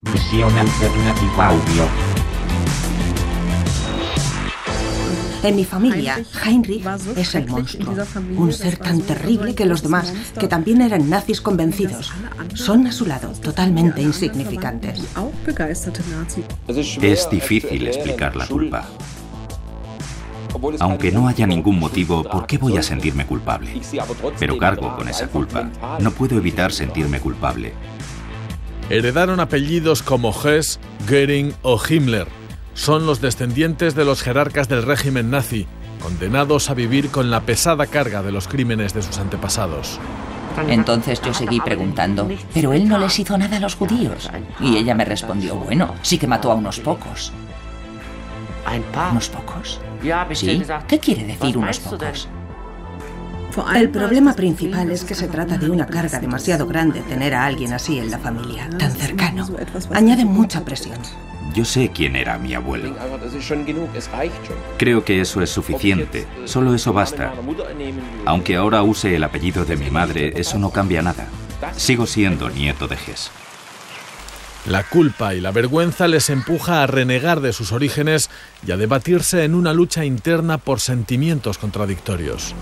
Visión alternativa audio. En mi familia, Heinrich es el monstruo, un ser tan terrible que los demás, que también eran nazis convencidos, son a su lado totalmente insignificantes. Es difícil explicar la culpa. Aunque no haya ningún motivo, ¿por qué voy a sentirme culpable? Pero cargo con esa culpa. No puedo evitar sentirme culpable. Heredaron apellidos como Hess, Göring o Himmler. Son los descendientes de los jerarcas del régimen nazi, condenados a vivir con la pesada carga de los crímenes de sus antepasados. Entonces yo seguí preguntando, ¿pero él no les hizo nada a los judíos? Y ella me respondió, bueno, sí que mató a unos pocos. ¿Unos pocos? ¿Sí? ¿Qué quiere decir unos pocos? El problema principal es que se trata de una carga demasiado grande tener a alguien así en la familia, tan cercano. Añade mucha presión. Yo sé quién era mi abuelo. Creo que eso es suficiente. Solo eso basta. Aunque ahora use el apellido de mi madre, eso no cambia nada. Sigo siendo nieto de Hess. La culpa y la vergüenza les empuja a renegar de sus orígenes y a debatirse en una lucha interna por sentimientos contradictorios.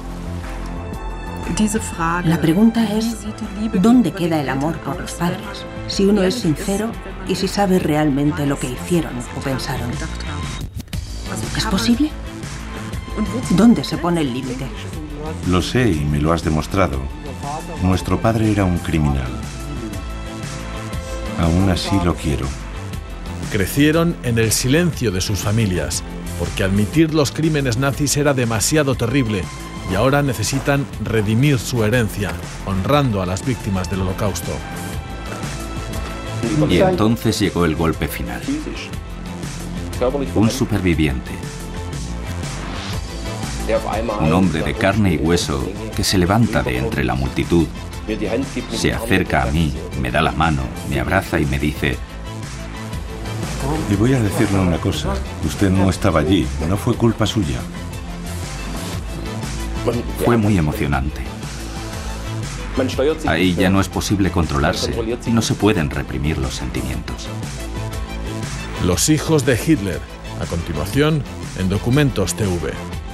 La pregunta es, ¿dónde queda el amor por los padres? Si uno es sincero y si sabe realmente lo que hicieron o pensaron. ¿Es posible? ¿Dónde se pone el límite? Lo sé y me lo has demostrado. Nuestro padre era un criminal. Aún así lo quiero. Crecieron en el silencio de sus familias, porque admitir los crímenes nazis era demasiado terrible y ahora necesitan redimir su herencia, honrando a las víctimas del Holocausto. Y entonces llegó el golpe final. Un superviviente. Un hombre de carne y hueso que se levanta de entre la multitud, se acerca a mí, me da la mano, me abraza y me dice: Le voy a decirle una cosa. Usted no estaba allí, no fue culpa suya. Fue muy emocionante. Ahí ya no es posible controlarse, no se pueden reprimir los sentimientos. Los hijos de Hitler, a continuación, en Documentos TV.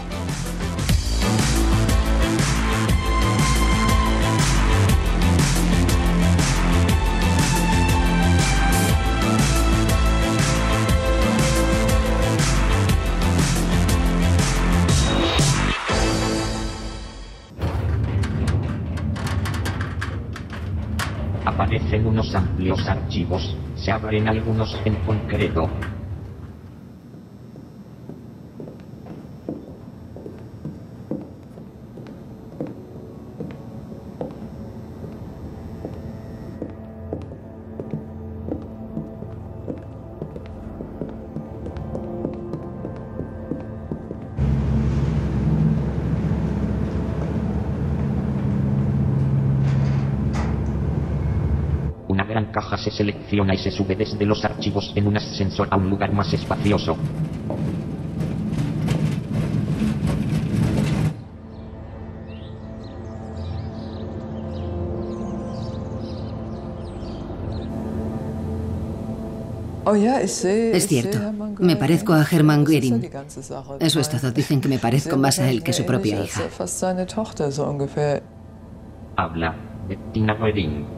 Aparecen unos amplios archivos, se abren algunos en concreto. Una gran caja se selecciona y se sube desde los archivos en un ascensor a un lugar más espacioso. Es cierto, me parezco a Hermann Göring. Eso es todo, dicen que me parezco más a él que su propia hija. Habla Bettina Göring.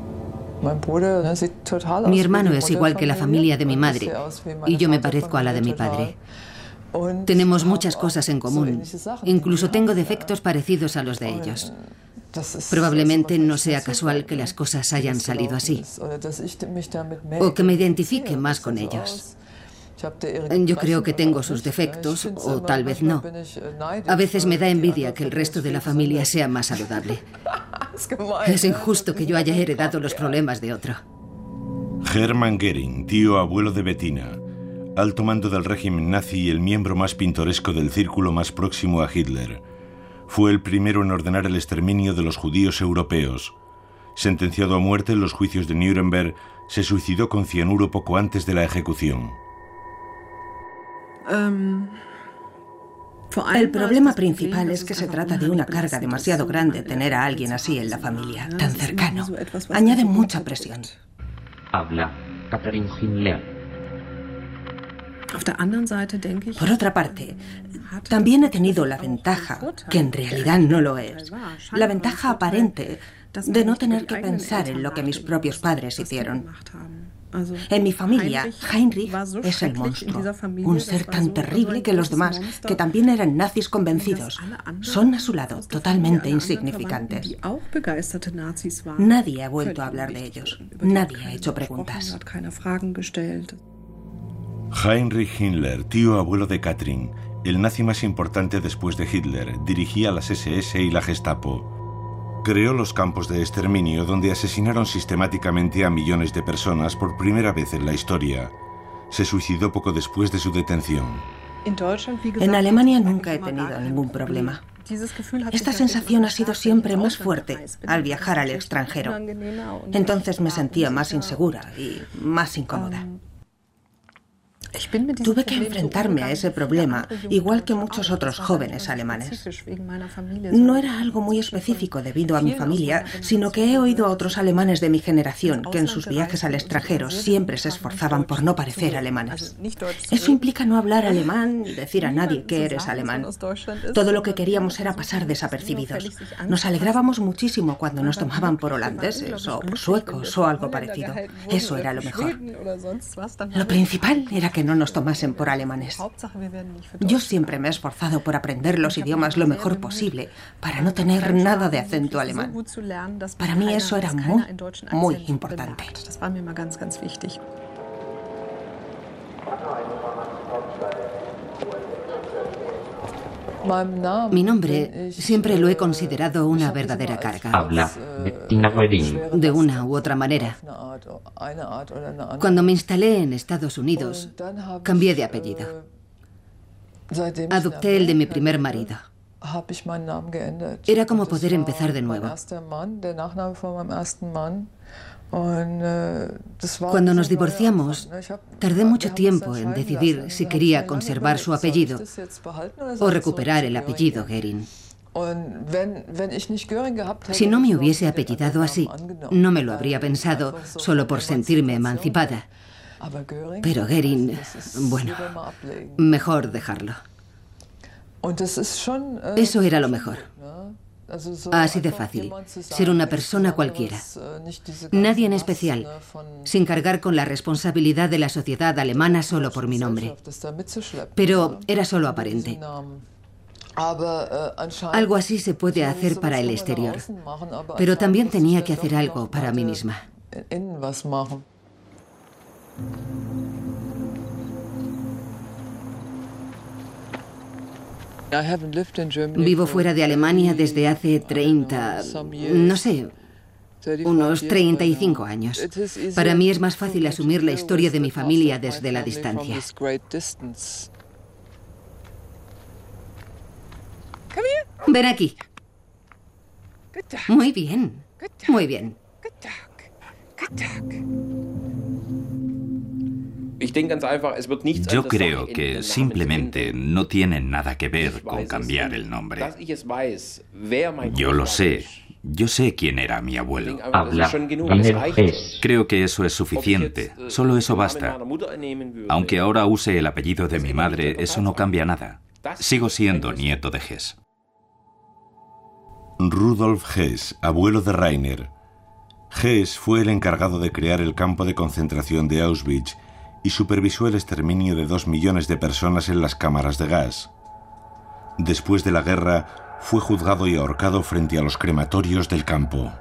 Mi hermano es igual que la familia de mi madre y yo me parezco a la de mi padre. Tenemos muchas cosas en común, incluso tengo defectos parecidos a los de ellos. Probablemente no sea casual que las cosas hayan salido así, o que me identifique más con ellos. Yo creo que tengo sus defectos, o tal vez no. A veces me da envidia que el resto de la familia sea más saludable. Es injusto que yo haya heredado los problemas de otro. Hermann Göring, tío abuelo de Bettina, alto mando del régimen nazi y el miembro más pintoresco del círculo más próximo a Hitler. Fue el primero en ordenar el exterminio de los judíos europeos. Sentenciado a muerte en los juicios de Nuremberg, se suicidó con cianuro poco antes de la ejecución. El problema principal es que se trata de una carga demasiado grande tener a alguien así en la familia, tan cercano. Añade mucha presión. Habla Katrin Himmler. Por otra parte, también he tenido la ventaja, que en realidad no lo es, la ventaja aparente de no tener que pensar en lo que mis propios padres hicieron. En mi familia, Heinrich es el monstruo, un ser tan terrible que los demás, que también eran nazis convencidos, son a su lado totalmente insignificantes. Nadie ha vuelto a hablar de ellos, nadie ha hecho preguntas. Heinrich Himmler, tío abuelo de Katrin, el nazi más importante después de Hitler, dirigía las SS y la Gestapo. Creó los campos de exterminio donde asesinaron sistemáticamente a millones de personas por primera vez en la historia. Se suicidó poco después de su detención. En Alemania nunca he tenido ningún problema. Esta sensación ha sido siempre más fuerte al viajar al extranjero. Entonces me sentía más insegura y más incómoda. Tuve que enfrentarme a ese problema, igual que muchos otros jóvenes alemanes. No era algo muy específico debido a mi familia, sino que he oído a otros alemanes de mi generación que en sus viajes al extranjero siempre se esforzaban por no parecer alemanes. Eso implica no hablar alemán ni decir a nadie que eres alemán. Todo lo que queríamos era pasar desapercibidos. Nos alegrábamos muchísimo cuando nos tomaban por holandeses o por suecos o algo parecido. Eso era lo mejor. Lo principal era que no nos tomasen por alemanes. Yo siempre me he esforzado por aprender los idiomas lo mejor posible para no tener nada de acento alemán. Para mí eso era muy, muy importante. Mi nombre siempre lo he considerado una verdadera carga. Habla Bettina Goering. De una u otra manera. Cuando me instalé en Estados Unidos, cambié de apellido. Adopté el de mi primer marido. Era como poder empezar de nuevo. Cuando nos divorciamos, tardé mucho tiempo en decidir si quería conservar su apellido o recuperar el apellido Goering. Si no me hubiese apellidado así, no me lo habría pensado solo por sentirme emancipada. Pero Goering, bueno, mejor dejarlo. Eso era lo mejor. Así de fácil, ser una persona cualquiera. Nadie en especial, sin cargar con la responsabilidad de la sociedad alemana solo por mi nombre. Pero era solo aparente. Algo así se puede hacer para el exterior, pero también tenía que hacer algo para mí misma. Vivo fuera de Alemania desde hace 30, no sé, unos 35 años. Para mí es más fácil asumir la historia de mi familia desde la distancia. Ven aquí. Muy bien, muy bien. Yo creo que simplemente no tiene nada que ver con cambiar el nombre. Yo lo sé. Yo sé quién era mi abuelo. Habla Rainer Hess. Creo que eso es suficiente. Solo eso basta. Aunque ahora use el apellido de mi madre, eso no cambia nada. Sigo siendo nieto de Hess. Rudolf Hess, abuelo de Rainer. Hess fue el encargado de crear el campo de concentración de Auschwitz y supervisó el exterminio de 2 millones de personas en las cámaras de gas. Después de la guerra, fue juzgado y ahorcado frente a los crematorios del campo.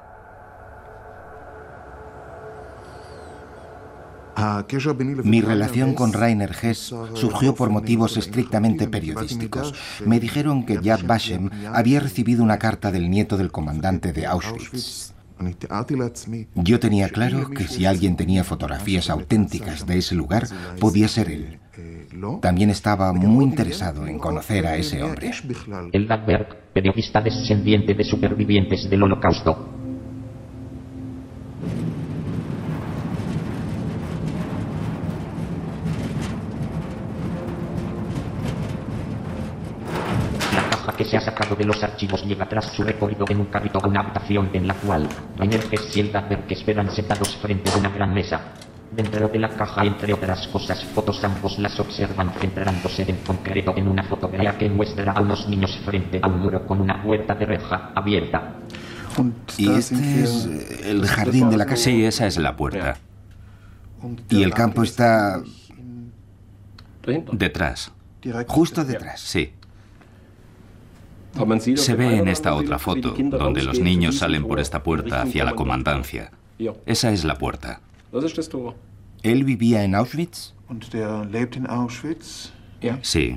Mi relación con Rainer Hess surgió por motivos estrictamente periodísticos. Me dijeron que Yad Vashem había recibido una carta del nieto del comandante de Auschwitz. Yo tenía claro que si alguien tenía fotografías auténticas de ese lugar, podía ser él. También estaba muy interesado en conocer a ese hombre. Eldad Berg, periodista descendiente de supervivientes del Holocausto. Que se ha sacado de los archivos llega tras su recorrido en un carrito a una habitación en la cual Rainer Hess y Eldad Berg esperan sentados frente a una gran mesa. Dentro de la caja, entre otras cosas, fotos. Ambos las observan centrándose en concreto en una fotografía que muestra a unos niños frente a un muro con una puerta de reja abierta. ¿Y este es el jardín de la casa? Sí, esa es la puerta. ¿Y el campo está detrás? Justo detrás. Sí. Se ve en esta otra foto, donde los niños salen por esta puerta hacia la comandancia. Esa es la puerta. ¿Él vivía en Auschwitz? Sí.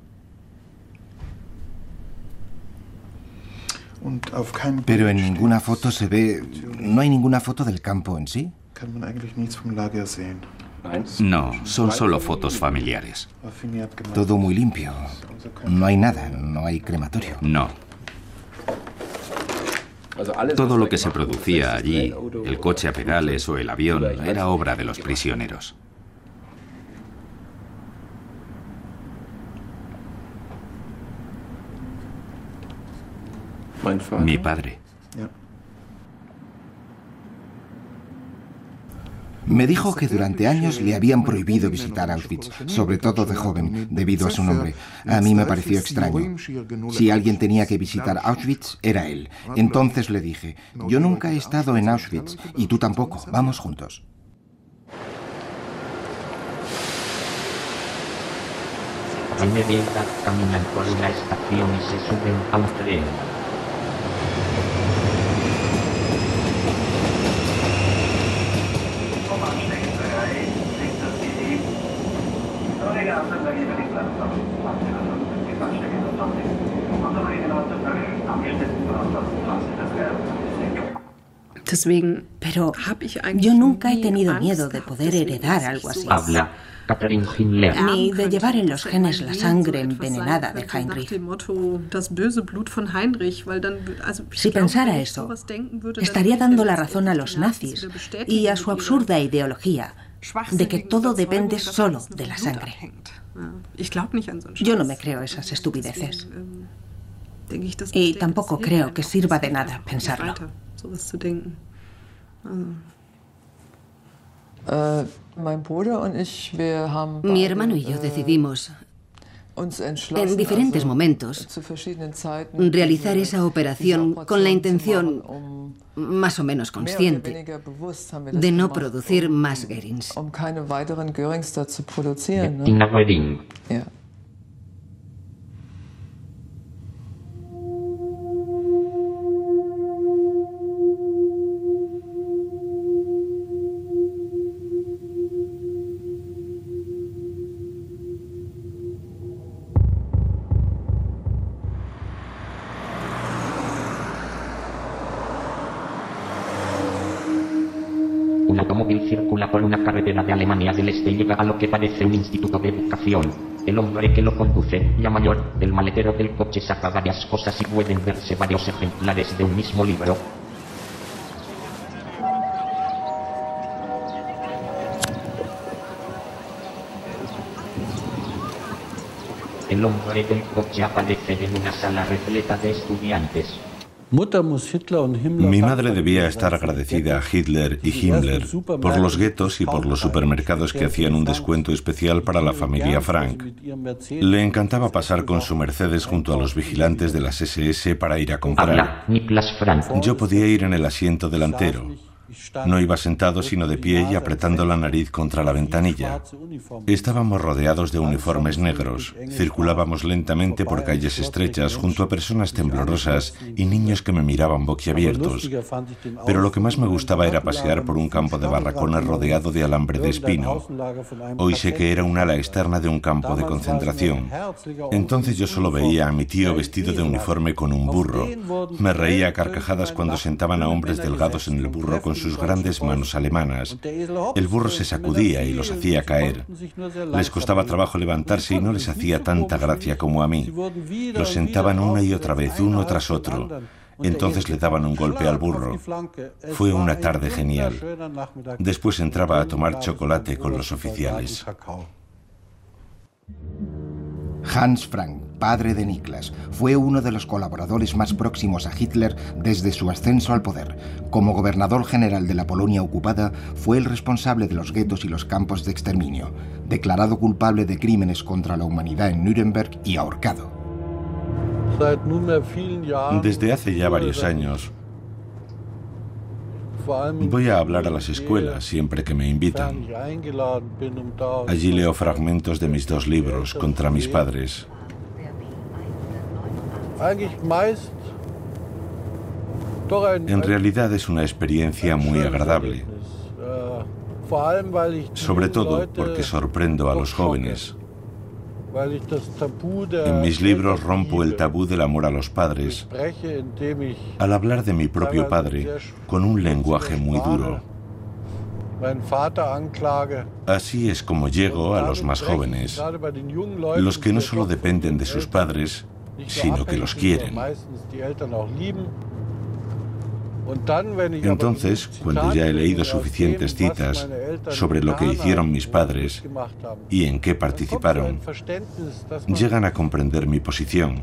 Pero en ninguna foto se ve... ¿No hay ninguna foto del campo en sí? No, son solo fotos familiares. Todo muy limpio. No hay nada, no hay crematorio. No. Todo lo que se producía allí, el coche a pedales o el avión, era obra de los prisioneros. Mi padre. Me dijo que durante años le habían prohibido visitar Auschwitz, sobre todo de joven, debido a su nombre. A mí me pareció extraño. Si alguien tenía que visitar Auschwitz, era él. Entonces le dije, yo nunca he estado en Auschwitz, y tú tampoco, vamos juntos. A media edad caminan por una estación y se suben a un tren. Pero yo nunca he tenido miedo de poder heredar algo así. Habla Katrin Himmler. Ni de llevar en los genes la sangre envenenada de Heinrich. Si pensara eso, estaría dando la razón a los nazis y a su absurda ideología de que todo depende solo de la sangre. Yo no me creo esas estupideces. Y tampoco creo que sirva de nada pensarlo. Mi hermano y yo decidimos, en diferentes momentos, realizar esa operación con la intención, más o menos consciente, de no producir más Goerings. Bettina Goering. Un automóvil circula por una carretera de Alemania del Este y llega a lo que parece un instituto de educación. El hombre que lo conduce, ya mayor, del maletero del coche saca varias cosas y pueden verse varios ejemplares de un mismo libro. El hombre del coche aparece en una sala repleta de estudiantes. Mi madre debía estar agradecida a Hitler y Himmler por los guetos y por los supermercados que hacían un descuento especial para la familia Frank. Le encantaba pasar con su Mercedes junto a los vigilantes de las SS para ir a comprar. Yo podía ir en el asiento delantero. No iba sentado sino de pie y apretando la nariz contra la ventanilla. Estábamos rodeados de uniformes negros. Circulábamos lentamente por calles estrechas junto a personas temblorosas y niños que me miraban boquiabiertos. Pero lo que más me gustaba era pasear por un campo de barracones rodeado de alambre de espino. Hoy sé que era un ala externa de un campo de concentración. Entonces yo solo veía a mi tío vestido de uniforme con un burro. Me reía a carcajadas cuando sentaban a hombres delgados en el burro con sus grandes manos alemanas. El burro se sacudía y los hacía caer. Les costaba trabajo levantarse y no les hacía tanta gracia como a mí. Los sentaban una y otra vez, uno tras otro. Entonces le daban un golpe al burro. Fue una tarde genial. Después entraba a tomar chocolate con los oficiales. Hans Frank. padre de Niklas, fue uno de los colaboradores más próximos a Hitler desde su ascenso al poder. Como gobernador general de la Polonia ocupada, fue el responsable de los guetos y los campos de exterminio, declarado culpable de crímenes contra la humanidad en Nuremberg y ahorcado. Desde hace ya varios años voy a hablar a las escuelas siempre que me invitan. Allí leo fragmentos de mis 2 libros contra mis padres. En realidad es una experiencia muy agradable, sobre todo porque sorprendo a los jóvenes. En mis libros rompo el tabú del amor a los padres al hablar de mi propio padre con un lenguaje muy duro. Así es como llego a los más jóvenes, los que no solo dependen de sus padres, sino que los quieren. Entonces, cuando ya he leído suficientes citas sobre lo que hicieron mis padres y en qué participaron, llegan a comprender mi posición.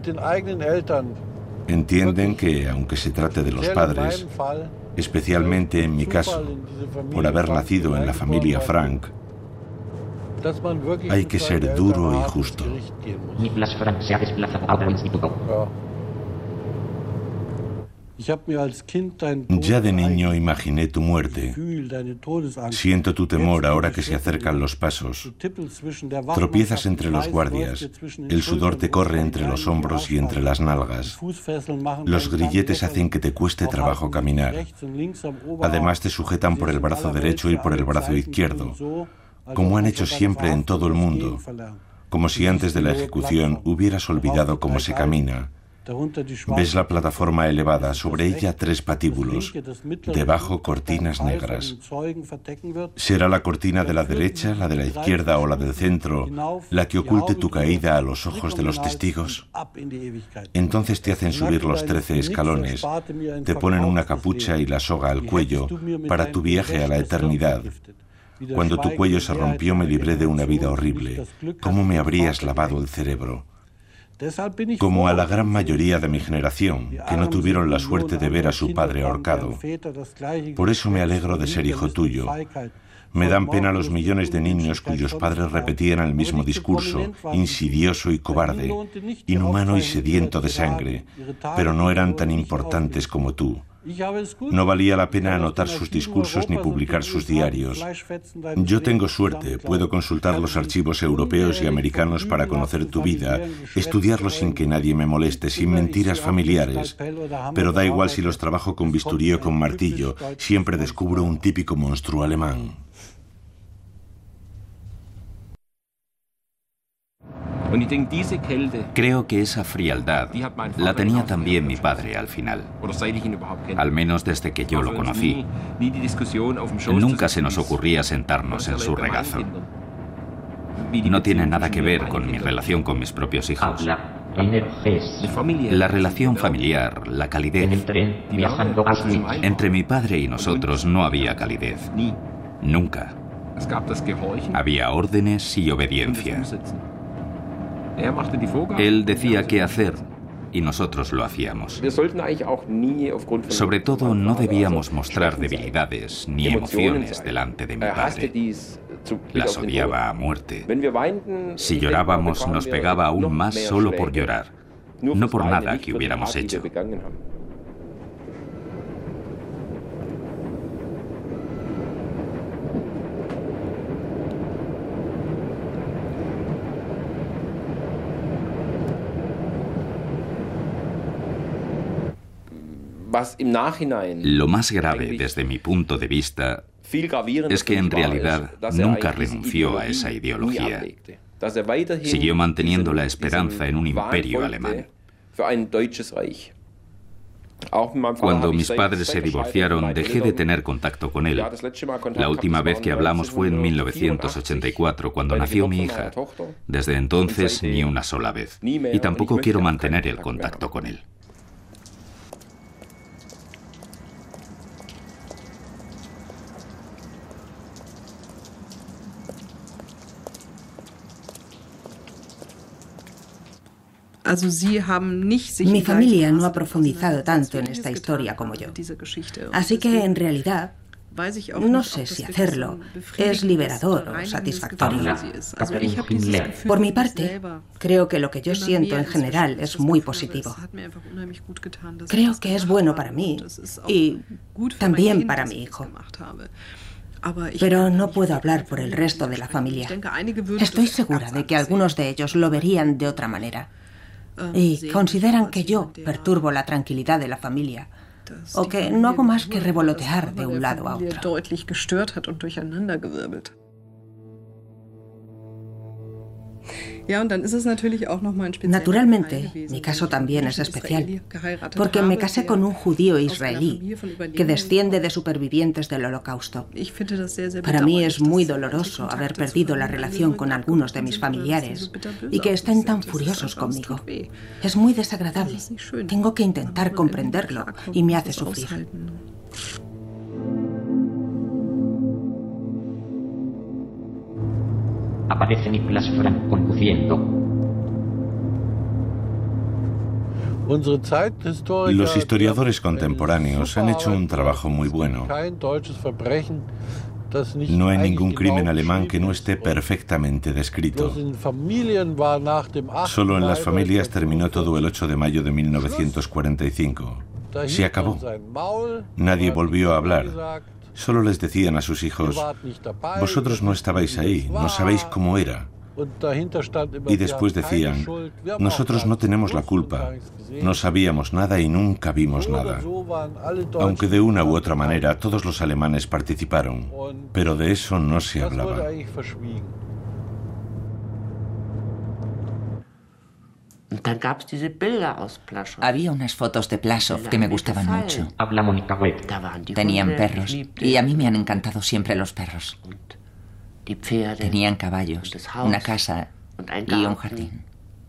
Entienden que, aunque se trate de los padres, especialmente en mi caso, por haber nacido en la familia Frank, hay que ser duro y justo. Niklas Frank se ha desplazado a otro instituto. Ya de niño imaginé tu muerte. Siento tu temor ahora que se acercan los pasos. Tropiezas entre los guardias. El sudor te corre entre los hombros y entre las nalgas. Los grilletes hacen que te cueste trabajo caminar. Además te sujetan por el brazo derecho y por el brazo izquierdo, como han hecho siempre en todo el mundo, como si antes de la ejecución hubieras olvidado cómo se camina. Ves la plataforma elevada, sobre ella 3 patíbulos, debajo cortinas negras. ¿Será la cortina de la derecha, la de la izquierda o la del centro la que oculte tu caída a los ojos de los testigos? Entonces te hacen subir los 13 escalones, te ponen una capucha y la soga al cuello para tu viaje a la eternidad. Cuando tu cuello se rompió me libré de una vida horrible. ¿Cómo me habrías lavado el cerebro? Como a la gran mayoría de mi generación, que no tuvieron la suerte de ver a su padre ahorcado. Por eso me alegro de ser hijo tuyo. Me dan pena los millones de niños cuyos padres repetían el mismo discurso, insidioso y cobarde, inhumano y sediento de sangre, pero no eran tan importantes como tú. No valía la pena anotar sus discursos ni publicar sus diarios. Yo tengo suerte, puedo consultar los archivos europeos y americanos para conocer tu vida, estudiarlos sin que nadie me moleste, sin mentiras familiares. Pero da igual si los trabajo con bisturí o con martillo, siempre descubro un típico monstruo alemán. Creo que esa frialdad la tenía también mi padre al final. Al menos desde que yo lo conocí. Nunca se nos ocurría sentarnos en su regazo. No tiene nada que ver con mi relación con mis propios hijos. La relación familiar, la calidez. Entre mi padre y nosotros no había calidez. Nunca. Había órdenes y obediencia. Él decía qué hacer y nosotros lo hacíamos. Sobre todo, no debíamos mostrar debilidades ni emociones delante de mi padre. Las odiaba a muerte. Si llorábamos, nos pegaba aún más solo por llorar, no por nada que hubiéramos hecho. Lo más grave desde mi punto de vista es que en realidad nunca renunció a esa ideología. Siguió manteniendo la esperanza en un imperio alemán. Cuando mis padres se divorciaron, dejé de tener contacto con él. La última vez que hablamos fue en 1984, cuando nació mi hija. Desde entonces, ni una sola vez. Y tampoco quiero mantener el contacto con él. Mi familia no ha profundizado tanto en esta historia como yo. Así que, en realidad, no sé si hacerlo es liberador o satisfactorio. Por mi parte, creo que lo que yo siento en general es muy positivo. Creo que es bueno para mí y también para mi hijo. Pero no puedo hablar por el resto de la familia. Estoy segura de que algunos de ellos lo verían de otra manera y consideran que yo perturbo la tranquilidad de la familia o que no hago más que revolotear de un lado a otro. Naturalmente, mi caso también es especial, porque me casé con un judío israelí que desciende de supervivientes del Holocausto. Para mí es muy doloroso haber perdido la relación con algunos de mis familiares y que estén tan furiosos conmigo. Es muy desagradable. Tengo que intentar comprenderlo y me hace sufrir. Aparece Niklas Frank conduciendo. Los historiadores contemporáneos han hecho un trabajo muy bueno. No hay ningún crimen alemán que no esté perfectamente descrito. Solo en las familias terminó todo el 8 de mayo de 1945. Se acabó. Nadie volvió a hablar. Solo les decían a sus hijos: vosotros no estabais ahí, no sabéis cómo era. Y después decían: nosotros no tenemos la culpa, no sabíamos nada y nunca vimos nada. Aunque de una u otra manera todos los alemanes participaron, pero de eso no se hablaba. Había unas fotos de Plaszow que me gustaban mucho. Habla Mónica Webb. Tenían perros y a mí me han encantado siempre los perros. Tenían caballos, una casa y un jardín.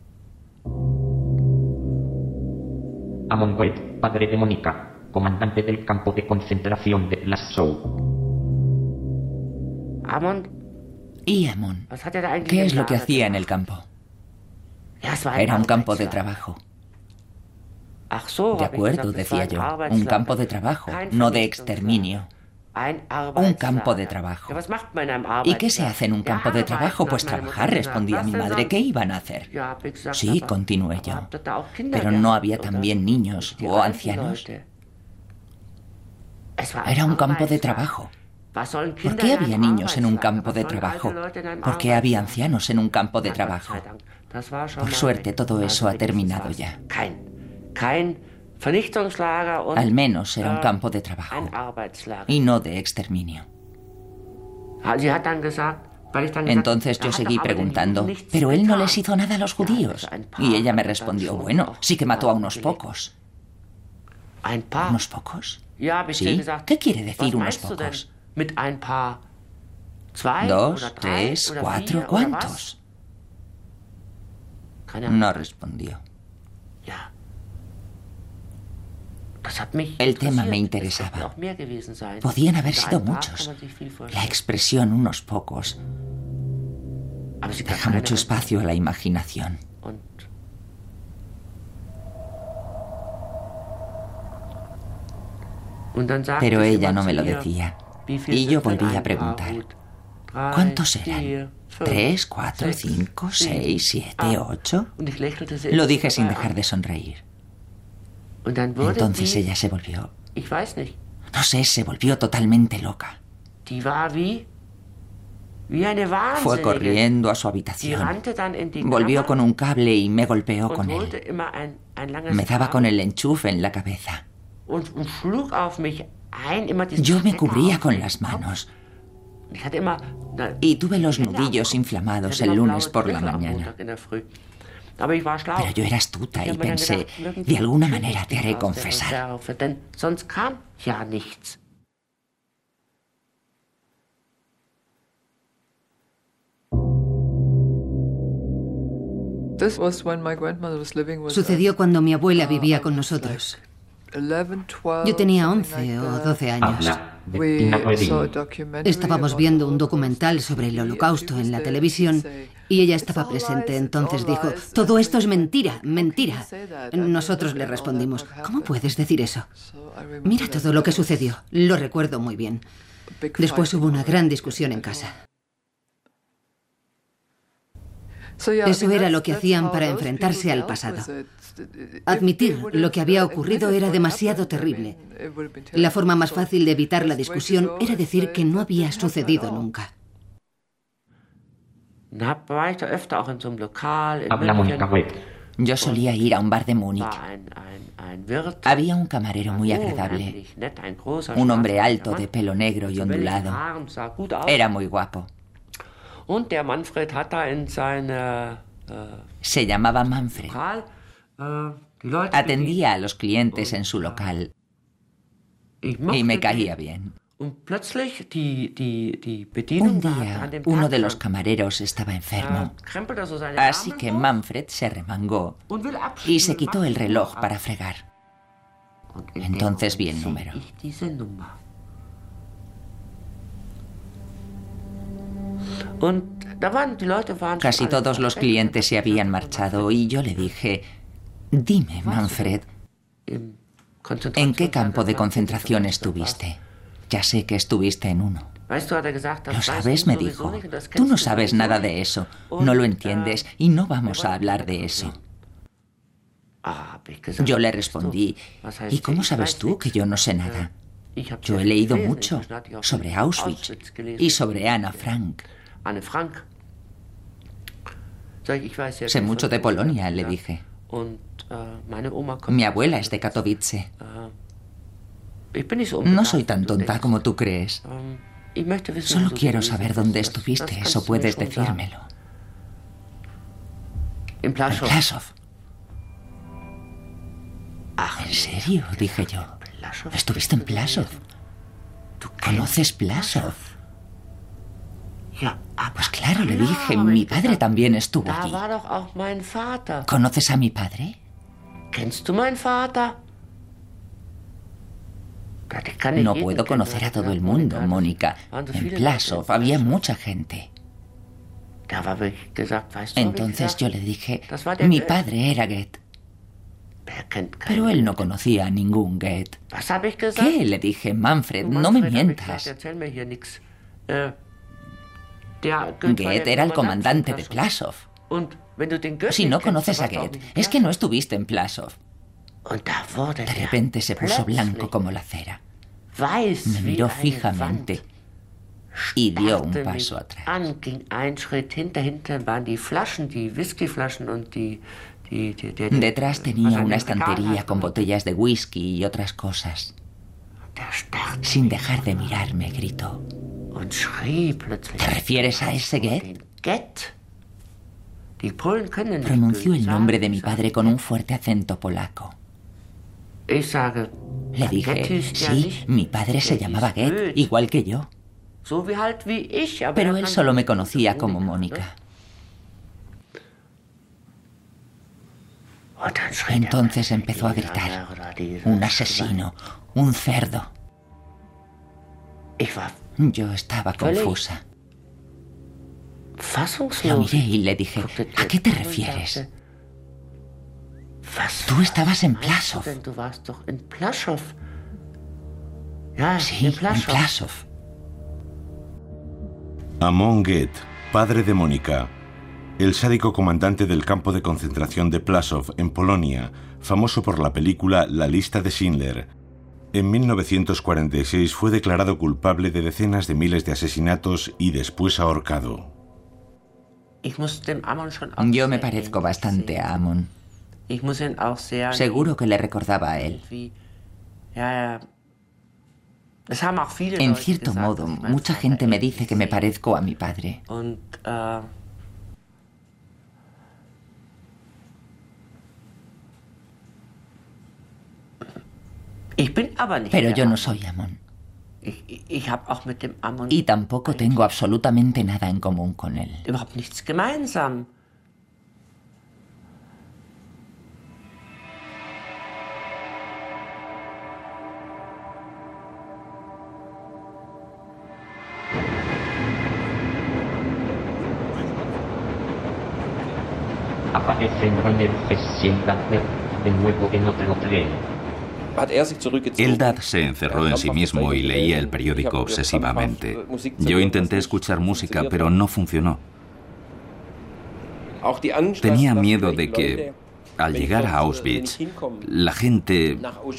Amon Webb, padre de Mónica, comandante del campo de concentración de Plaszow. ¿Y Amon? ¿Qué es lo que hacía en el campo? Era un campo de trabajo. De acuerdo, decía yo. Un campo de trabajo, no de exterminio. Un campo de trabajo. ¿Y qué se hace en un campo de trabajo? Pues trabajar, respondía mi madre. ¿Qué iban a hacer? Sí, continué yo. Pero no había también niños o ancianos. Era un campo de trabajo. ¿Por qué había niños en un campo de trabajo? ¿Por qué había ancianos en un campo de trabajo? Por suerte, todo eso ha terminado ya. Al menos era un campo de trabajo y no de exterminio. Entonces yo seguí preguntando: ¿pero él no les hizo nada a los judíos? Y ella me respondió: bueno, sí que mató a unos pocos. ¿Unos pocos? ¿Sí? ¿Qué quiere decir unos pocos? 2, 3, 4, ¿cuántos? No respondió. El tema me interesaba. Podían haber sido muchos. La expresión unos pocos deja mucho espacio a la imaginación. Pero ella no me lo decía. Y yo volví a preguntar: ¿cuántos eran? ¿3, 4, 5, 6, 7, 8? Lo dije sin dejar de sonreír. Entonces ella se volvió... No sé, se volvió totalmente loca. Fue corriendo a su habitación. Volvió con un cable y me golpeó con él. Me daba con el enchufe en la cabeza. Yo me cubría con las manos. Y tuve los nudillos inflamados el lunes por la mañana. Pero yo era astuta y pensé: de alguna manera te haré confesar. Sucedió cuando mi abuela vivía con nosotros. Yo tenía 11 o 12 años. Estábamos viendo un documental sobre el Holocausto en la televisión Y ella estaba presente, entonces dijo, todo esto es mentira, mentira. Nosotros le respondimos, ¿cómo puedes decir eso? Mira todo lo que sucedió, lo recuerdo muy bien. Después hubo una gran discusión en casa. Eso era lo que hacían para enfrentarse al pasado. Admitir lo que había ocurrido era demasiado terrible. La forma más fácil de evitar la discusión era decir que no había sucedido nunca. Habla Mónica Webb. Yo solía ir a un bar de Múnich. Había un camarero muy agradable, un hombre alto de pelo negro y ondulado. Era muy guapo. Se llamaba Manfred. Atendía a los clientes en su local y me caía bien. Un día, uno de los camareros estaba enfermo, así que Manfred se remangó y se quitó el reloj para fregar. Entonces vi el número. Casi todos los clientes se habían marchado y yo le dije, dime, Manfred, ¿en qué campo de concentración estuviste? Ya sé que estuviste en uno. ¿Lo sabes?, me dijo. Tú no sabes nada de eso, no lo entiendes y no vamos a hablar de eso. Yo le respondí, ¿y cómo sabes tú que yo no sé nada? Yo he leído mucho sobre Auschwitz y sobre Anna Frank. Sé mucho de Polonia, le dije. Mi abuela es de Katowice. No soy tan tonta como tú crees. Solo quiero saber dónde estuviste, eso puedes decírmelo. En Plaszow. ¿En serio?, dije yo. ¿Estuviste en Plaszow? ¿Conoces Plaszow? Pues claro, le dije, mi padre también estuvo allí. ¿Conoces a mi padre? No puedo conocer a todo el mundo, Mónica. En Plaszow había mucha gente. Entonces yo le dije, mi padre era Goethe. Pero él no conocía a ningún Goethe. ¿Qué? Le dije, Manfred, no me mientas. Goethe era el comandante de Plaszow. Si no conoces a Goethe, es que no estuviste en Plaszow. De repente se puso blanco como la cera. Me miró fijamente y dio un paso atrás. Detrás tenía una estantería con botellas de whisky y otras cosas. Sin dejar de mirarme, gritó. ¿Te refieres a ese Goethe? Pronunció el nombre de mi padre con un fuerte acento polaco. Le dije, sí, mi padre se llamaba Goethe, igual que yo. Pero él solo me conocía como Mónica. Entonces empezó a gritar, un asesino, un cerdo. Yo estaba confusa. Lo miré y le dije, ¿a qué te refieres? Tú estabas en Plaszow. Sí, en Plaszow. Amon Goethe, padre de Mónica, el sádico comandante del campo de concentración de Plaszow, en Polonia, famoso por la película La lista de Schindler. En 1946 fue declarado culpable de decenas de miles de asesinatos y después ahorcado. Yo me parezco bastante a Amon. Seguro que le recordaba a él. En cierto modo, mucha gente me dice que me parezco a mi padre. Pero yo no soy Amon. Y tampoco tengo absolutamente nada en común con él. Aparece en Rainer Hess siendo de nuevo en otro tren. Eldad se encerró en sí mismo y leía el periódico obsesivamente. Yo intenté escuchar música, pero no funcionó. Tenía miedo de que, al llegar a Auschwitz, la gente...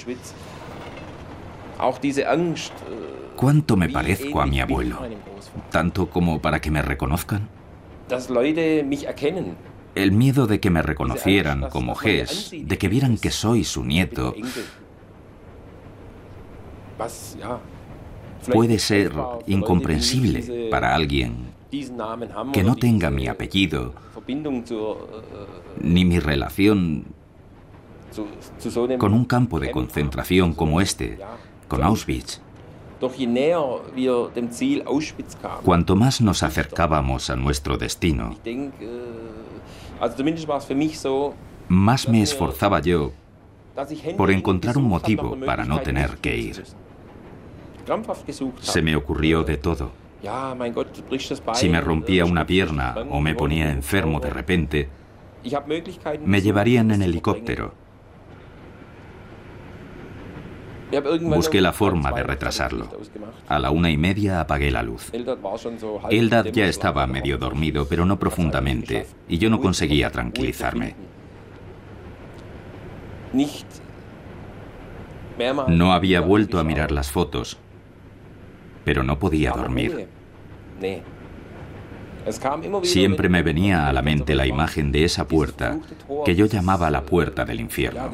¿Cuánto me parezco a mi abuelo? ¿Tanto como para que me reconozcan? El miedo de que me reconocieran como Hess, de que vieran que soy su nieto, puede ser incomprensible para alguien que no tenga mi apellido ni mi relación con un campo de concentración como este, con Auschwitz. Cuanto más nos acercábamos a nuestro destino, más me esforzaba yo por encontrar un motivo para no tener que ir. Se me ocurrió de todo. Si me rompía una pierna o me ponía enfermo de repente, me llevarían en helicóptero. Busqué la forma de retrasarlo. A la 1:30 apagué la luz. Eldad ya estaba medio dormido, pero no profundamente, y yo no conseguía tranquilizarme. No había vuelto a mirar las fotos, pero no podía dormir. Siempre me venía a la mente la imagen de esa puerta que yo llamaba la puerta del infierno.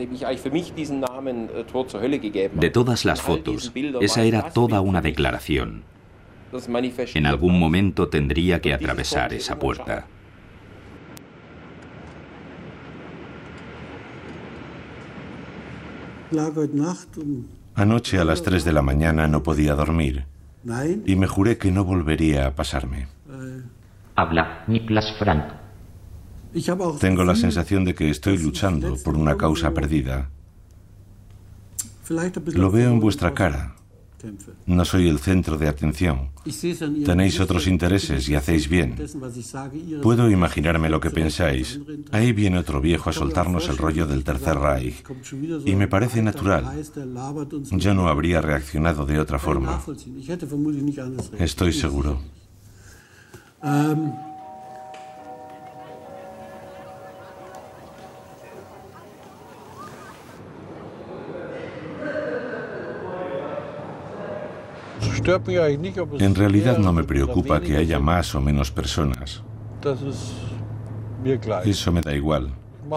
De todas las fotos, esa era toda una declaración. En algún momento tendría que atravesar esa puerta. Anoche a las 3 de la mañana no podía dormir y me juré que no volvería a pasarme. Habla Niklas Frank. Tengo la sensación de que estoy luchando por una causa perdida. Lo veo en vuestra cara. No soy el centro de atención. Tenéis otros intereses y hacéis bien. Puedo imaginarme lo que pensáis. Ahí viene otro viejo a soltarnos el rollo del Tercer Reich. Y me parece natural. Yo no habría reaccionado de otra forma. Estoy seguro. En realidad no me preocupa que haya más o menos personas. Eso me da igual.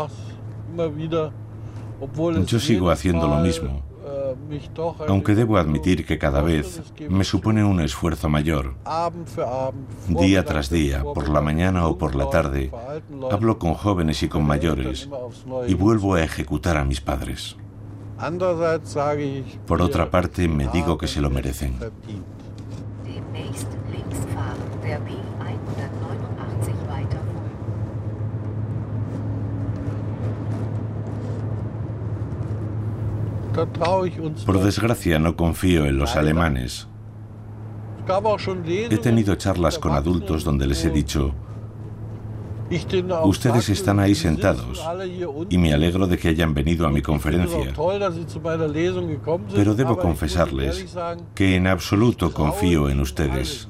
Yo sigo haciendo lo mismo, aunque debo admitir que cada vez me supone un esfuerzo mayor. Día tras día, por la mañana o por la tarde, hablo con jóvenes y con mayores y vuelvo a ejecutar a mis padres. Por otra parte, me digo que se lo merecen. Por desgracia, no confío en los alemanes. He tenido charlas con adultos donde les he dicho: ustedes están ahí sentados y me alegro de que hayan venido a mi conferencia, pero debo confesarles que en absoluto confío en ustedes.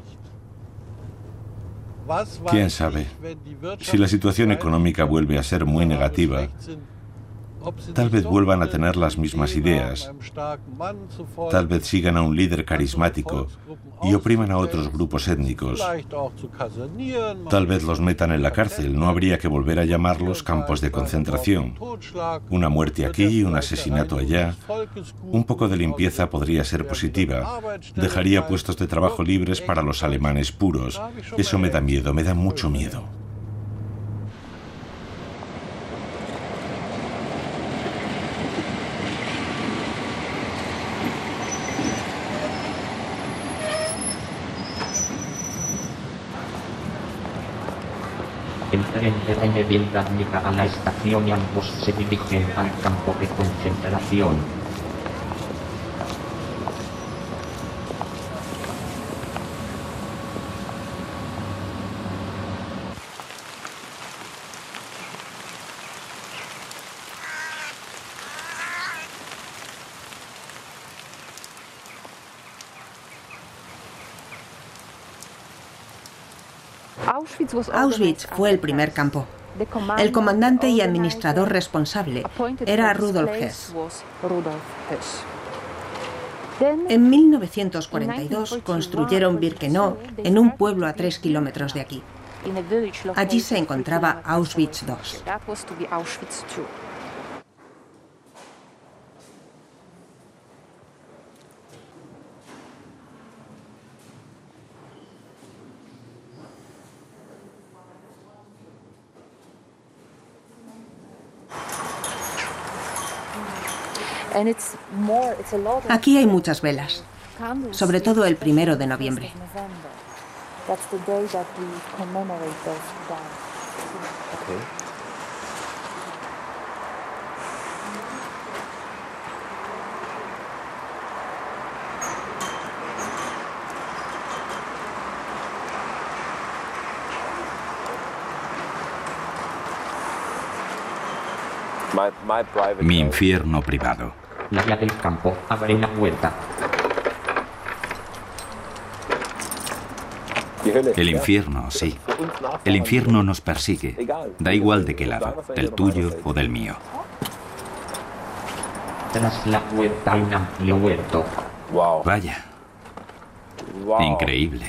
¿Quién sabe? Si la situación económica vuelve a ser muy negativa, tal vez vuelvan a tener las mismas ideas, tal vez sigan a un líder carismático y opriman a otros grupos étnicos. Tal vez los metan en la cárcel, no habría que volver a llamarlos campos de concentración. Una muerte aquí y un asesinato allá. Un poco de limpieza podría ser positiva. Dejaría puestos de trabajo libres para los alemanes puros. Eso me da miedo, me da mucho miedo. El tren de Reine llega a la estación y ambos se dirigen al campo de concentración. Auschwitz fue el primer campo. El comandante y administrador responsable era Rudolf Hess. En 1942 construyeron Birkenau en un pueblo a 3 kilómetros de aquí. Allí se encontraba Auschwitz II. Aquí hay muchas velas, sobre todo el 1 de noviembre. Mi infierno privado. La guía del campo abre una puerta. El infierno, sí. El infierno nos persigue. Da igual de qué lado, del tuyo o del mío. Tras la puerta hay un amplio huerto. Vaya. Increíble.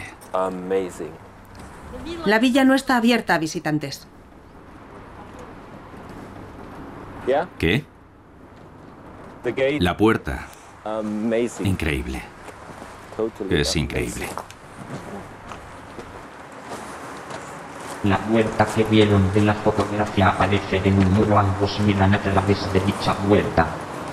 La villa no está abierta a visitantes. ¿Qué? La puerta. Increíble. Es increíble. La puerta que vieron de la fotografía aparece en un muro. Ambos miran a través de dicha puerta.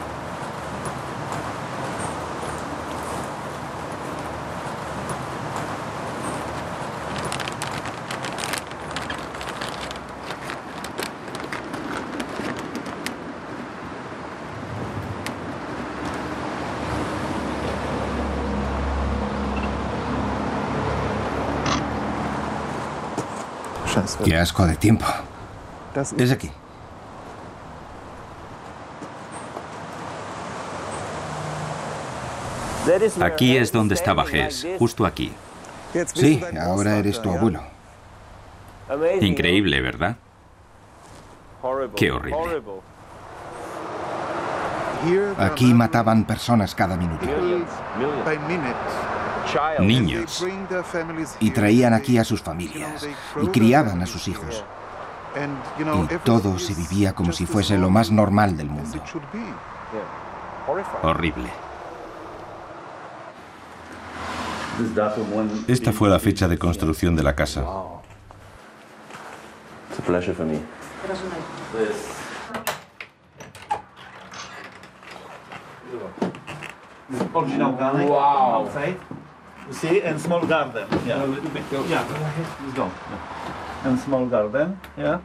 Qué asco de tiempo. Es aquí. Aquí es donde estaba Hess, justo aquí. Sí, ahora eres tu abuelo. Increíble, ¿verdad? Qué horrible. Aquí mataban personas cada minuto. Niños. Y traían aquí a sus familias. Y criaban a sus hijos. Y todo se vivía como si fuese lo más normal del mundo. Horrible. Esta fue la fecha de construcción de la casa. Wow. You see, and small garden. Yeah. A little bit. Yeah. Let's go. And small garden. Yeah.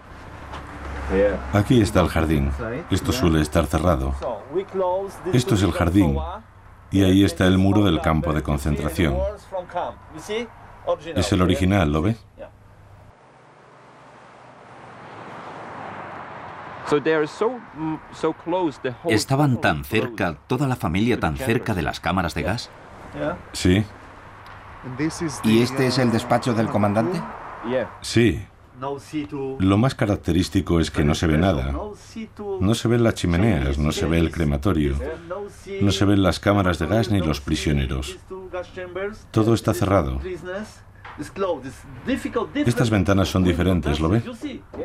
Aquí está el jardín. Esto suele estar cerrado. Esto es el jardín. Y ahí está el muro del campo de concentración. Es el original, ¿lo ve? ¿Estaban tan cerca, toda la familia tan cerca de las cámaras de gas? Sí. ¿Y este es el despacho del comandante? Sí. Lo más característico es que no se ve nada. No se ven las chimeneas, no se ve el crematorio, no se ven las cámaras de gas ni los prisioneros. Todo está cerrado. Estas ventanas son diferentes, ¿lo ve?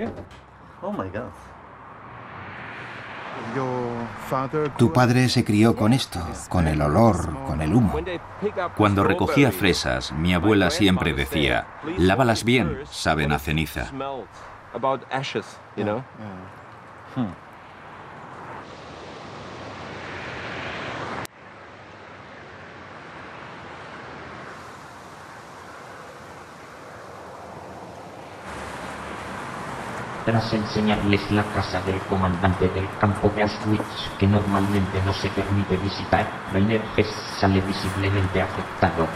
Tu padre se crió con esto, con el olor, con el humo. Cuando recogía fresas, mi abuela siempre decía, lávalas bien, saben a ceniza. Tras enseñarles la casa del comandante del campo de Auschwitz, que normalmente no se permite visitar, Rainer Hess sale visiblemente afectado.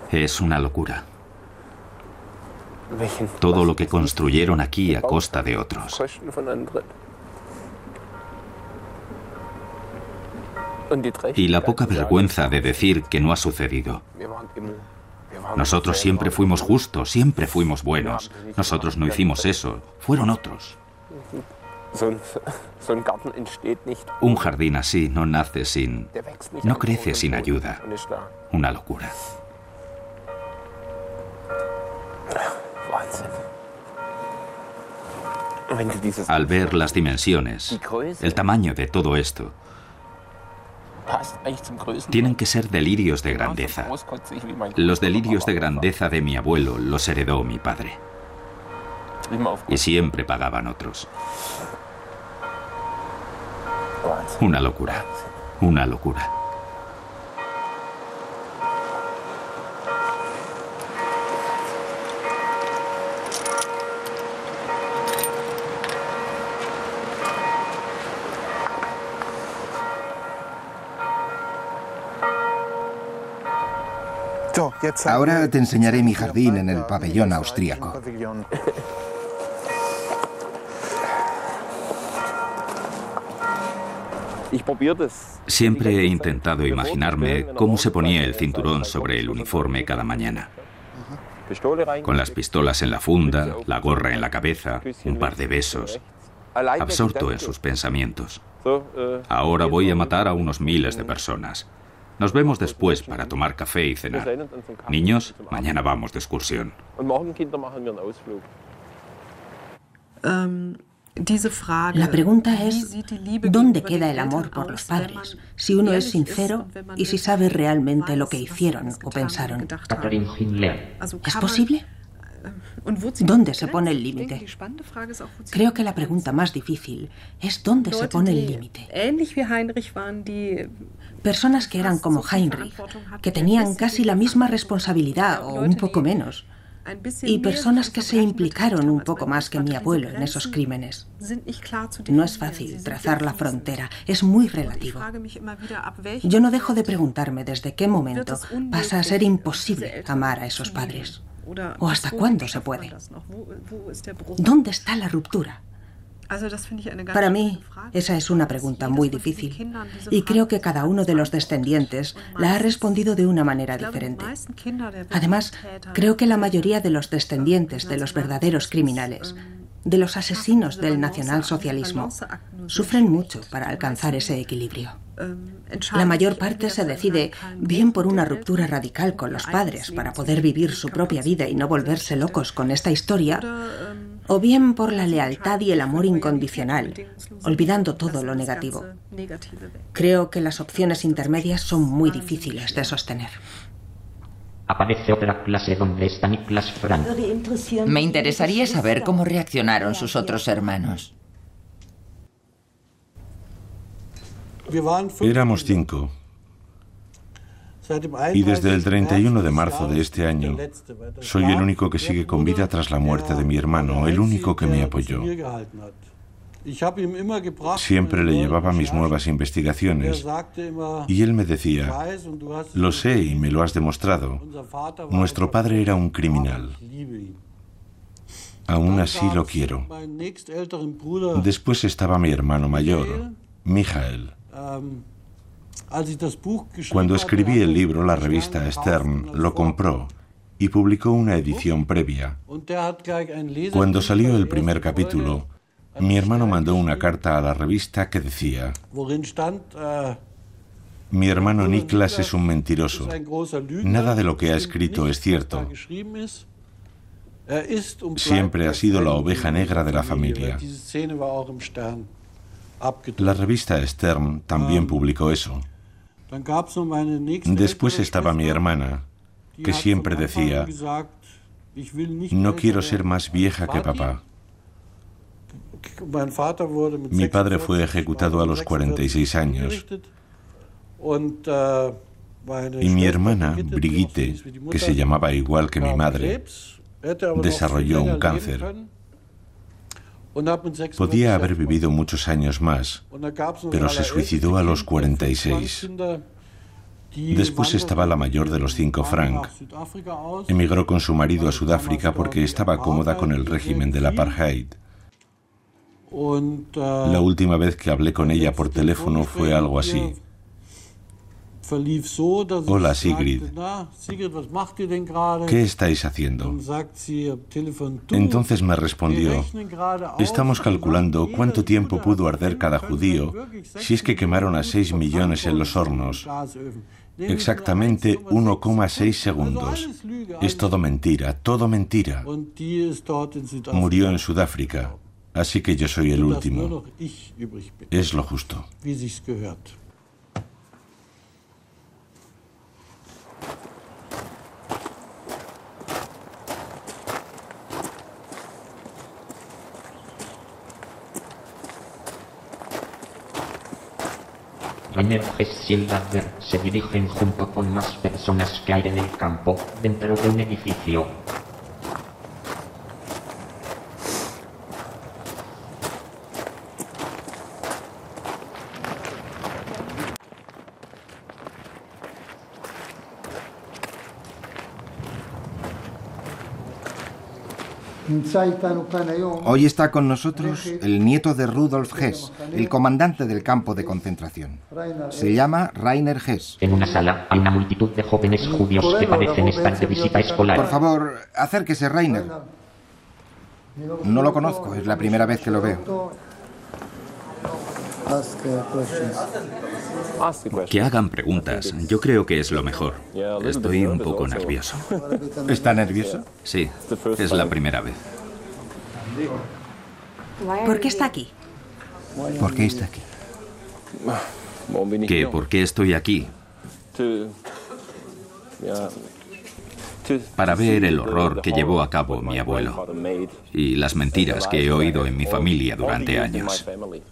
Es una locura. Todo lo que construyeron aquí a costa de otros. Y la poca vergüenza de decir que no ha sucedido. Nosotros siempre fuimos justos, siempre fuimos buenos. Nosotros no hicimos eso, fueron otros. Un jardín así no nace no crece sin ayuda. Una locura. Al ver las dimensiones, el tamaño de todo esto, tienen que ser delirios de grandeza. Los delirios de grandeza de mi abuelo los heredó mi padre. Y siempre pagaban otros. Una locura. Una locura. Ahora te enseñaré mi jardín en el pabellón austríaco. Siempre he intentado imaginarme cómo se ponía el cinturón sobre el uniforme cada mañana. Con las pistolas en la funda, la gorra en la cabeza, un par de besos. Absorto en sus pensamientos. Ahora voy a matar a unos miles de personas. Nos vemos después para tomar café y cenar. Niños, mañana vamos de excursión. La pregunta es, ¿dónde queda el amor por los padres? Si uno es sincero y si sabe realmente lo que hicieron o pensaron. ¿Es posible? ¿Dónde se pone el límite? Creo que la pregunta más difícil es dónde se pone el límite. Personas que eran como Heinrich, que tenían casi la misma responsabilidad o un poco menos. Y personas que se implicaron un poco más que mi abuelo en esos crímenes. No es fácil trazar la frontera, es muy relativo. Yo no dejo de preguntarme desde qué momento pasa a ser imposible amar a esos padres. ¿O hasta cuándo se puede? ¿Dónde está la ruptura? Para mí, esa es una pregunta muy difícil y creo que cada uno de los descendientes la ha respondido de una manera diferente. Además, creo que la mayoría de los descendientes de los verdaderos criminales, de los asesinos del nacionalsocialismo, sufren mucho para alcanzar ese equilibrio. La mayor parte se decide bien por una ruptura radical con los padres para poder vivir su propia vida y no volverse locos con esta historia, o bien por la lealtad y el amor incondicional, olvidando todo lo negativo. Creo que las opciones intermedias son muy difíciles de sostener. Aparece otra clase donde está Niklas Frank. Me interesaría saber cómo reaccionaron sus otros hermanos. Éramos 5. Y desde el 31 de marzo de este año, soy el único que sigue con vida tras la muerte de mi hermano, el único que me apoyó. Siempre le llevaba mis nuevas investigaciones y él me decía, lo sé y me lo has demostrado, nuestro padre era un criminal. Aún así lo quiero. Después estaba mi hermano mayor, Michael. Cuando escribí el libro, la revista Stern lo compró y publicó una edición previa. Cuando salió el primer capítulo, mi hermano mandó una carta a la revista que decía: mi hermano Niklas es un mentiroso. Nada de lo que ha escrito es cierto. Siempre ha sido la oveja negra de la familia. La revista Stern también publicó eso. Después estaba mi hermana, que siempre decía: no quiero ser más vieja que papá. Mi padre fue ejecutado a los 46 años. Y mi hermana, Brigitte, que se llamaba igual que mi madre, desarrolló un cáncer. Podía haber vivido muchos años más, pero se suicidó a los 46. Después estaba la mayor de los 5, Frank. Emigró con su marido a Sudáfrica porque estaba cómoda con el régimen del apartheid. La última vez que hablé con ella por teléfono fue algo así. Hola, Sigrid. ¿Qué estáis haciendo? Entonces me respondió, estamos calculando cuánto tiempo pudo arder cada judío si es que quemaron a 6 millones en los hornos. Exactamente 1,6 segundos. Es todo mentira, todo mentira. Murió en Sudáfrica, así que yo soy el último. Es lo justo. Rainer Hess y el Adler se dirigen junto con más personas que hay en el campo, dentro de un edificio. Hoy está con nosotros el nieto de Rudolf Hess, el comandante del campo de concentración. Se llama Rainer Hess. En una sala hay una multitud de jóvenes judíos que parecen estar de visita escolar. Por favor, acérquese, Rainer. No lo conozco, es la primera vez que lo veo. Que hagan preguntas. Yo creo que es lo mejor. Estoy un poco nervioso. ¿Está nervioso? Sí, es la primera vez. ¿Por qué está aquí? ¿Por qué está aquí? ¿Que por qué estoy aquí? Para ver el horror que llevó a cabo mi abuelo y las mentiras que he oído en mi familia durante años.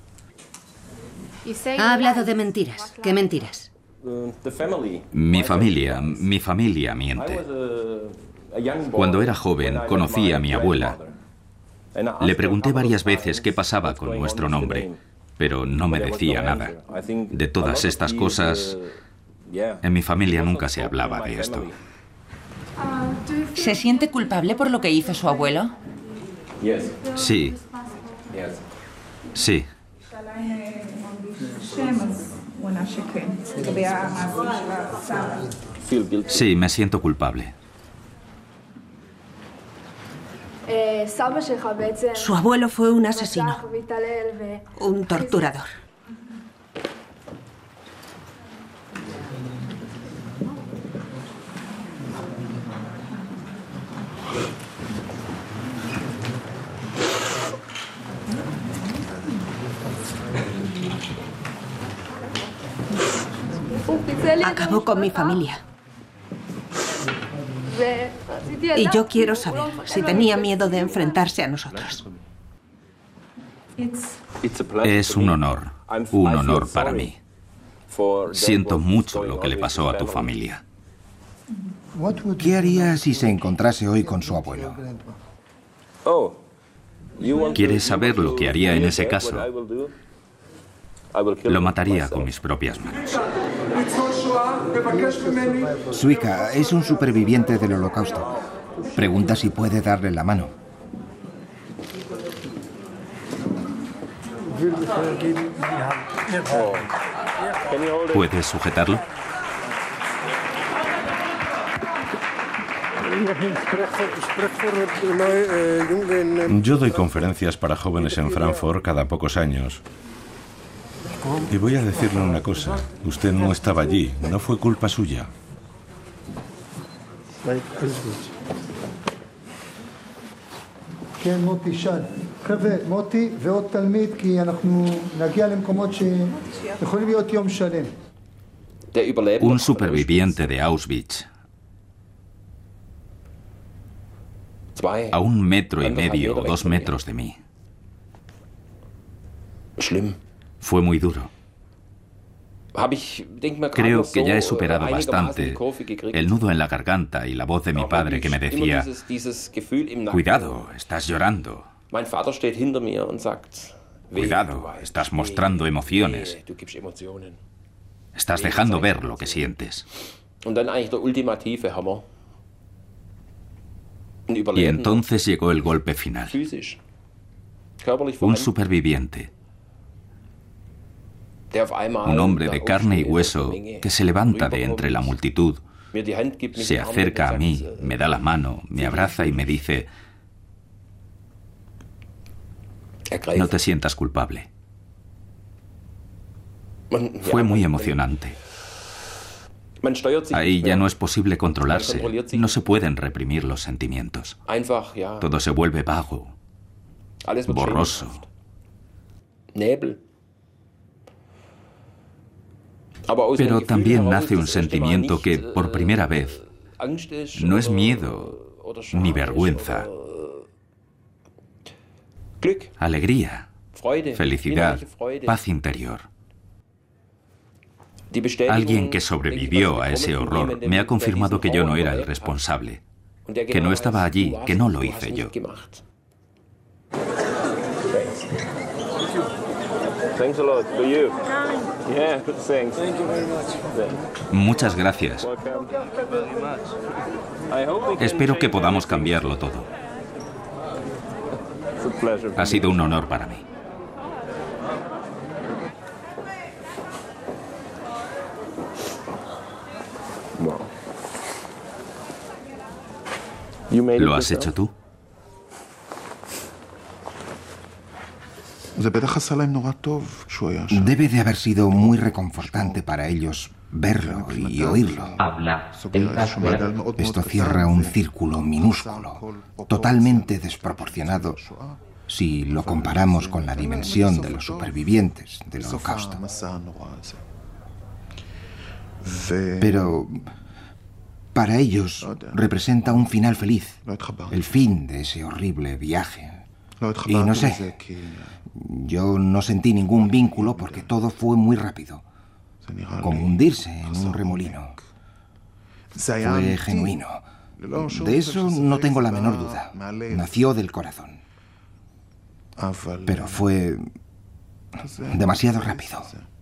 Ha hablado de mentiras. ¿Qué mentiras? Mi familia miente. Cuando era joven, conocí a mi abuela. Le pregunté varias veces qué pasaba con nuestro nombre, pero no me decía nada. De todas estas cosas, en mi familia nunca se hablaba de esto. ¿Se siente culpable por lo que hizo su abuelo? Sí. Sí. Sí, me siento culpable. Su abuelo fue un asesino, un torturador. Acabó con mi familia. Y yo quiero saber si tenía miedo de enfrentarse a nosotros. Es un honor para mí. Siento mucho lo que le pasó a tu familia. ¿Qué haría si se encontrase hoy con su abuelo? ¿Quieres saber lo que haría en ese caso? Lo mataría con mis propias manos. Suika es un superviviente del Holocausto. Pregunta si puede darle la mano. ¿Puedes sujetarlo? Yo doy conferencias para jóvenes en Frankfurt cada pocos años. Y voy a decirle una cosa. Usted no estaba allí. No fue culpa suya. Un superviviente de Auschwitz, a 1,5 metros o 2 metros de mí. Fue muy duro. Creo que ya he superado bastante el nudo en la garganta y la voz de mi padre que me decía: cuidado, estás llorando. Cuidado, estás mostrando emociones. Estás dejando ver lo que sientes. Y entonces llegó el golpe final. Un superviviente. Un hombre de carne y hueso que se levanta de entre la multitud, se acerca a mí, me da la mano, me abraza y me dice: no te sientas culpable. Fue muy emocionante. Ahí ya no es posible controlarse, no se pueden reprimir los sentimientos. Todo se vuelve vago, borroso. Pero también nace un sentimiento que, por primera vez, no es miedo ni vergüenza. Alegría, felicidad, paz interior. Alguien que sobrevivió a ese horror me ha confirmado que yo no era el responsable, que no estaba allí, que no lo hice yo. Muchas gracias. Espero que podamos cambiarlo todo. Ha sido un honor para mí. ¿Lo has hecho tú? Debe de haber sido muy reconfortante para ellos verlo y oírlo. Esto cierra un círculo minúsculo, totalmente desproporcionado si lo comparamos con la dimensión de los supervivientes del Holocausto. Pero para ellos representa un final feliz, el fin de ese horrible viaje. Y no sé, yo no sentí ningún vínculo porque todo fue muy rápido, como hundirse en un remolino. Fue genuino. De eso no tengo la menor duda. Nació del corazón. Pero fue demasiado rápido.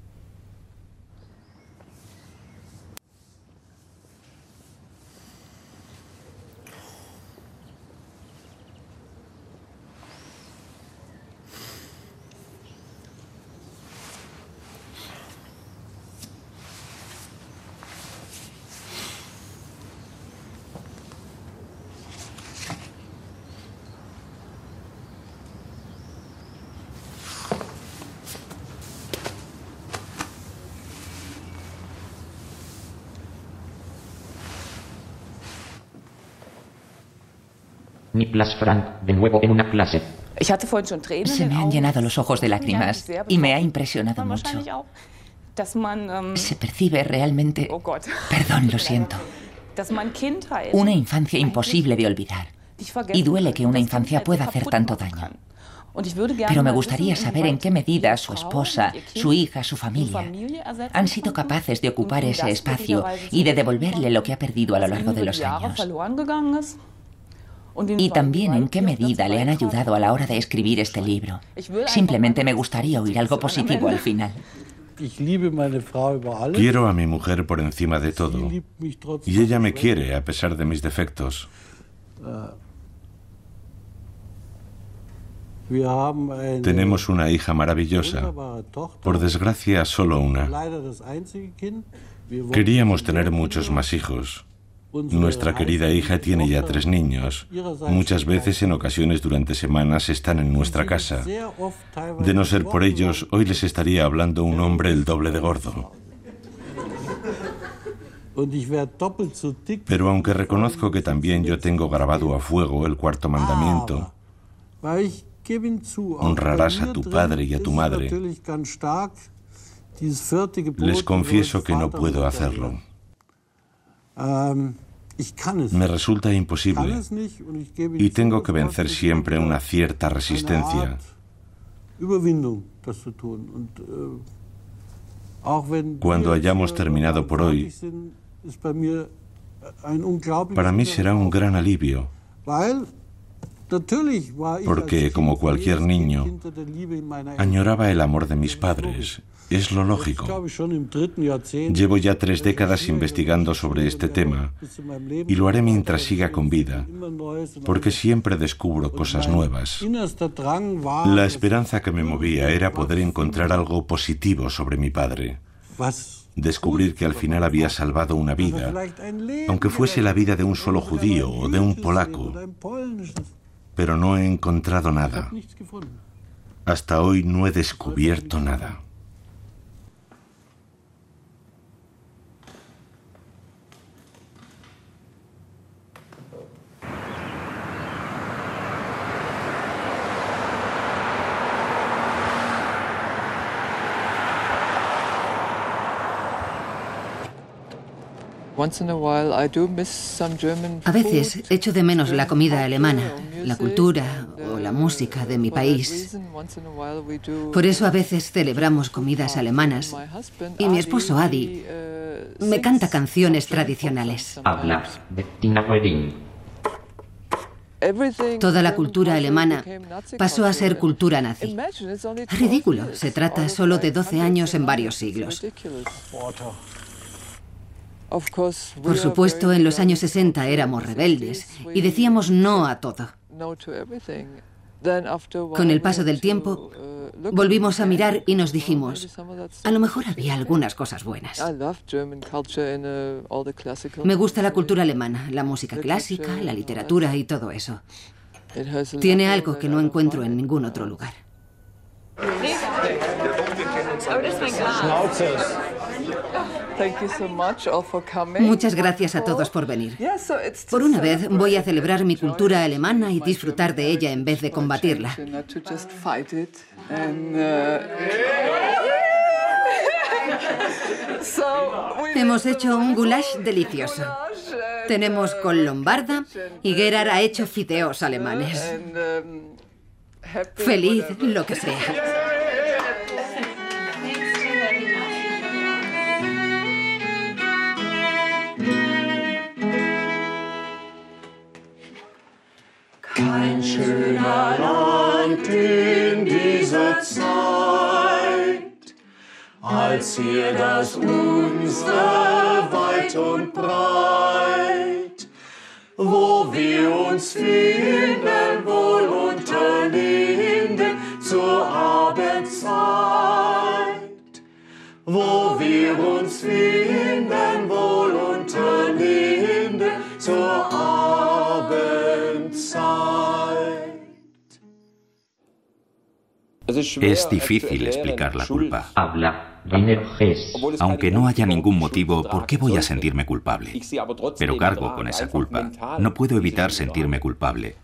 Niklas Frank, de nuevo en una clase. Se me han llenado los ojos de lágrimas y me ha impresionado mucho. Se percibe realmente... Perdón, lo siento. Una infancia imposible de olvidar. Y duele que una infancia pueda hacer tanto daño. Pero me gustaría saber en qué medida su esposa, su hija, su familia han sido capaces de ocupar ese espacio y de devolverle lo que ha perdido a lo largo de los años. Y también en qué medida le han ayudado a la hora de escribir este libro. Simplemente me gustaría oír algo positivo al final. Quiero a mi mujer por encima de todo. Y ella me quiere a pesar de mis defectos. Tenemos una hija maravillosa. Por desgracia, solo una. Queríamos tener muchos más hijos. Nuestra querida hija tiene ya 3 niños. Muchas veces, en ocasiones durante semanas, están en nuestra casa. De no ser por ellos, hoy les estaría hablando un hombre el doble de gordo. Pero aunque reconozco que también yo tengo grabado a fuego el 4º mandamiento, honrarás a tu padre y a tu madre, les confieso que no puedo hacerlo. Me resulta imposible y tengo que vencer siempre una cierta resistencia. Cuando hayamos terminado por hoy, para mí será un gran alivio, Porque, como cualquier niño, añoraba el amor de mis padres. Es lo lógico. Llevo ya 3 décadas investigando sobre este tema y lo haré mientras siga con vida, porque siempre descubro cosas nuevas. La esperanza que me movía era poder encontrar algo positivo sobre mi padre. Descubrir que al final había salvado una vida, aunque fuese la vida de un solo judío o de un polaco. Pero no he encontrado nada. Hasta hoy no he descubierto nada. A veces echo de menos la comida alemana, la cultura o la música de mi país. Por eso a veces celebramos comidas alemanas y mi esposo Adi me canta canciones tradicionales. Habla Bettina Reding. Toda la cultura alemana pasó a ser cultura nazi. Ridículo, se trata solo de 12 años en varios siglos. Por supuesto, en los años 60 éramos rebeldes y decíamos no a todo. Con el paso del tiempo, volvimos a mirar y nos dijimos, a lo mejor había algunas cosas buenas. Me gusta la cultura alemana, la música clásica, la literatura y todo eso. Tiene algo que no encuentro en ningún otro lugar. Muchas gracias a todos por venir. Por una vez voy a celebrar mi cultura alemana y disfrutar de ella en vez de combatirla. Hemos hecho un goulash delicioso. Tenemos col lombarda y Gerard ha hecho fideos alemanes. Feliz lo que sea. Kein schöner Land in dieser Zeit, als hier das unsere weit und breit, wo wir uns finden, wohl unter Linden zur Abendzeit, wo wir uns finden, wohl unter Linden zur Abendzeit. Es difícil explicar la culpa. Habla Rainer Hess. Aunque no haya ningún motivo, ¿por qué voy a sentirme culpable? Pero cargo con esa culpa. No puedo evitar sentirme culpable.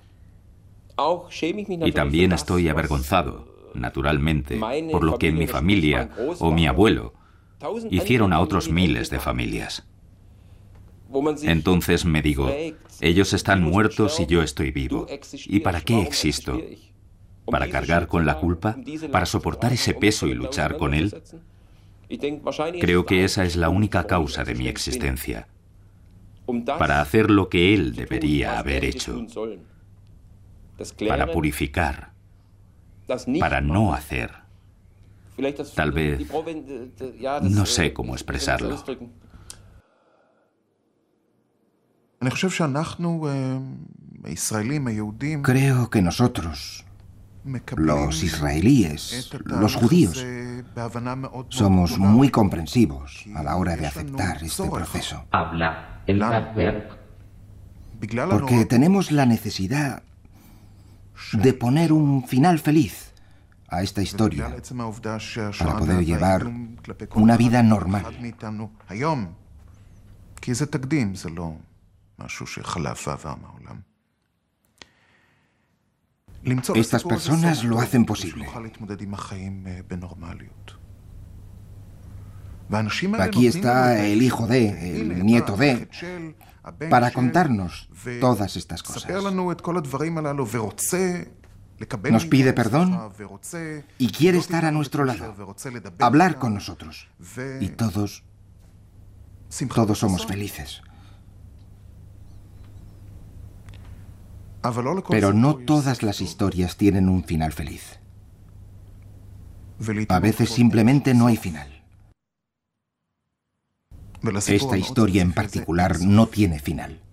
Y también estoy avergonzado, naturalmente, por lo que mi familia o mi abuelo hicieron a otros miles de familias. Entonces me digo, ellos están muertos y yo estoy vivo. ¿Y para qué existo? ¿Para cargar con la culpa? ¿Para soportar ese peso y luchar con él? Creo que esa es la única causa de mi existencia. Para hacer lo que él debería haber hecho. Para purificar. Para no hacer. Tal vez... no sé cómo expresarlo. Creo que nosotros, los israelíes, los judíos, somos muy comprensivos a la hora de aceptar este proceso. Habla el Radberg. Porque tenemos la necesidad de poner un final feliz a esta historia para poder llevar una vida normal. Estas personas lo hacen posible. Aquí está el hijo de, el nieto de, para contarnos todas estas cosas. Nos pide perdón y quiere estar a nuestro lado, hablar con nosotros. Y todos somos felices. Pero no todas las historias tienen un final feliz. A veces simplemente no hay final. Esta historia en particular no tiene final.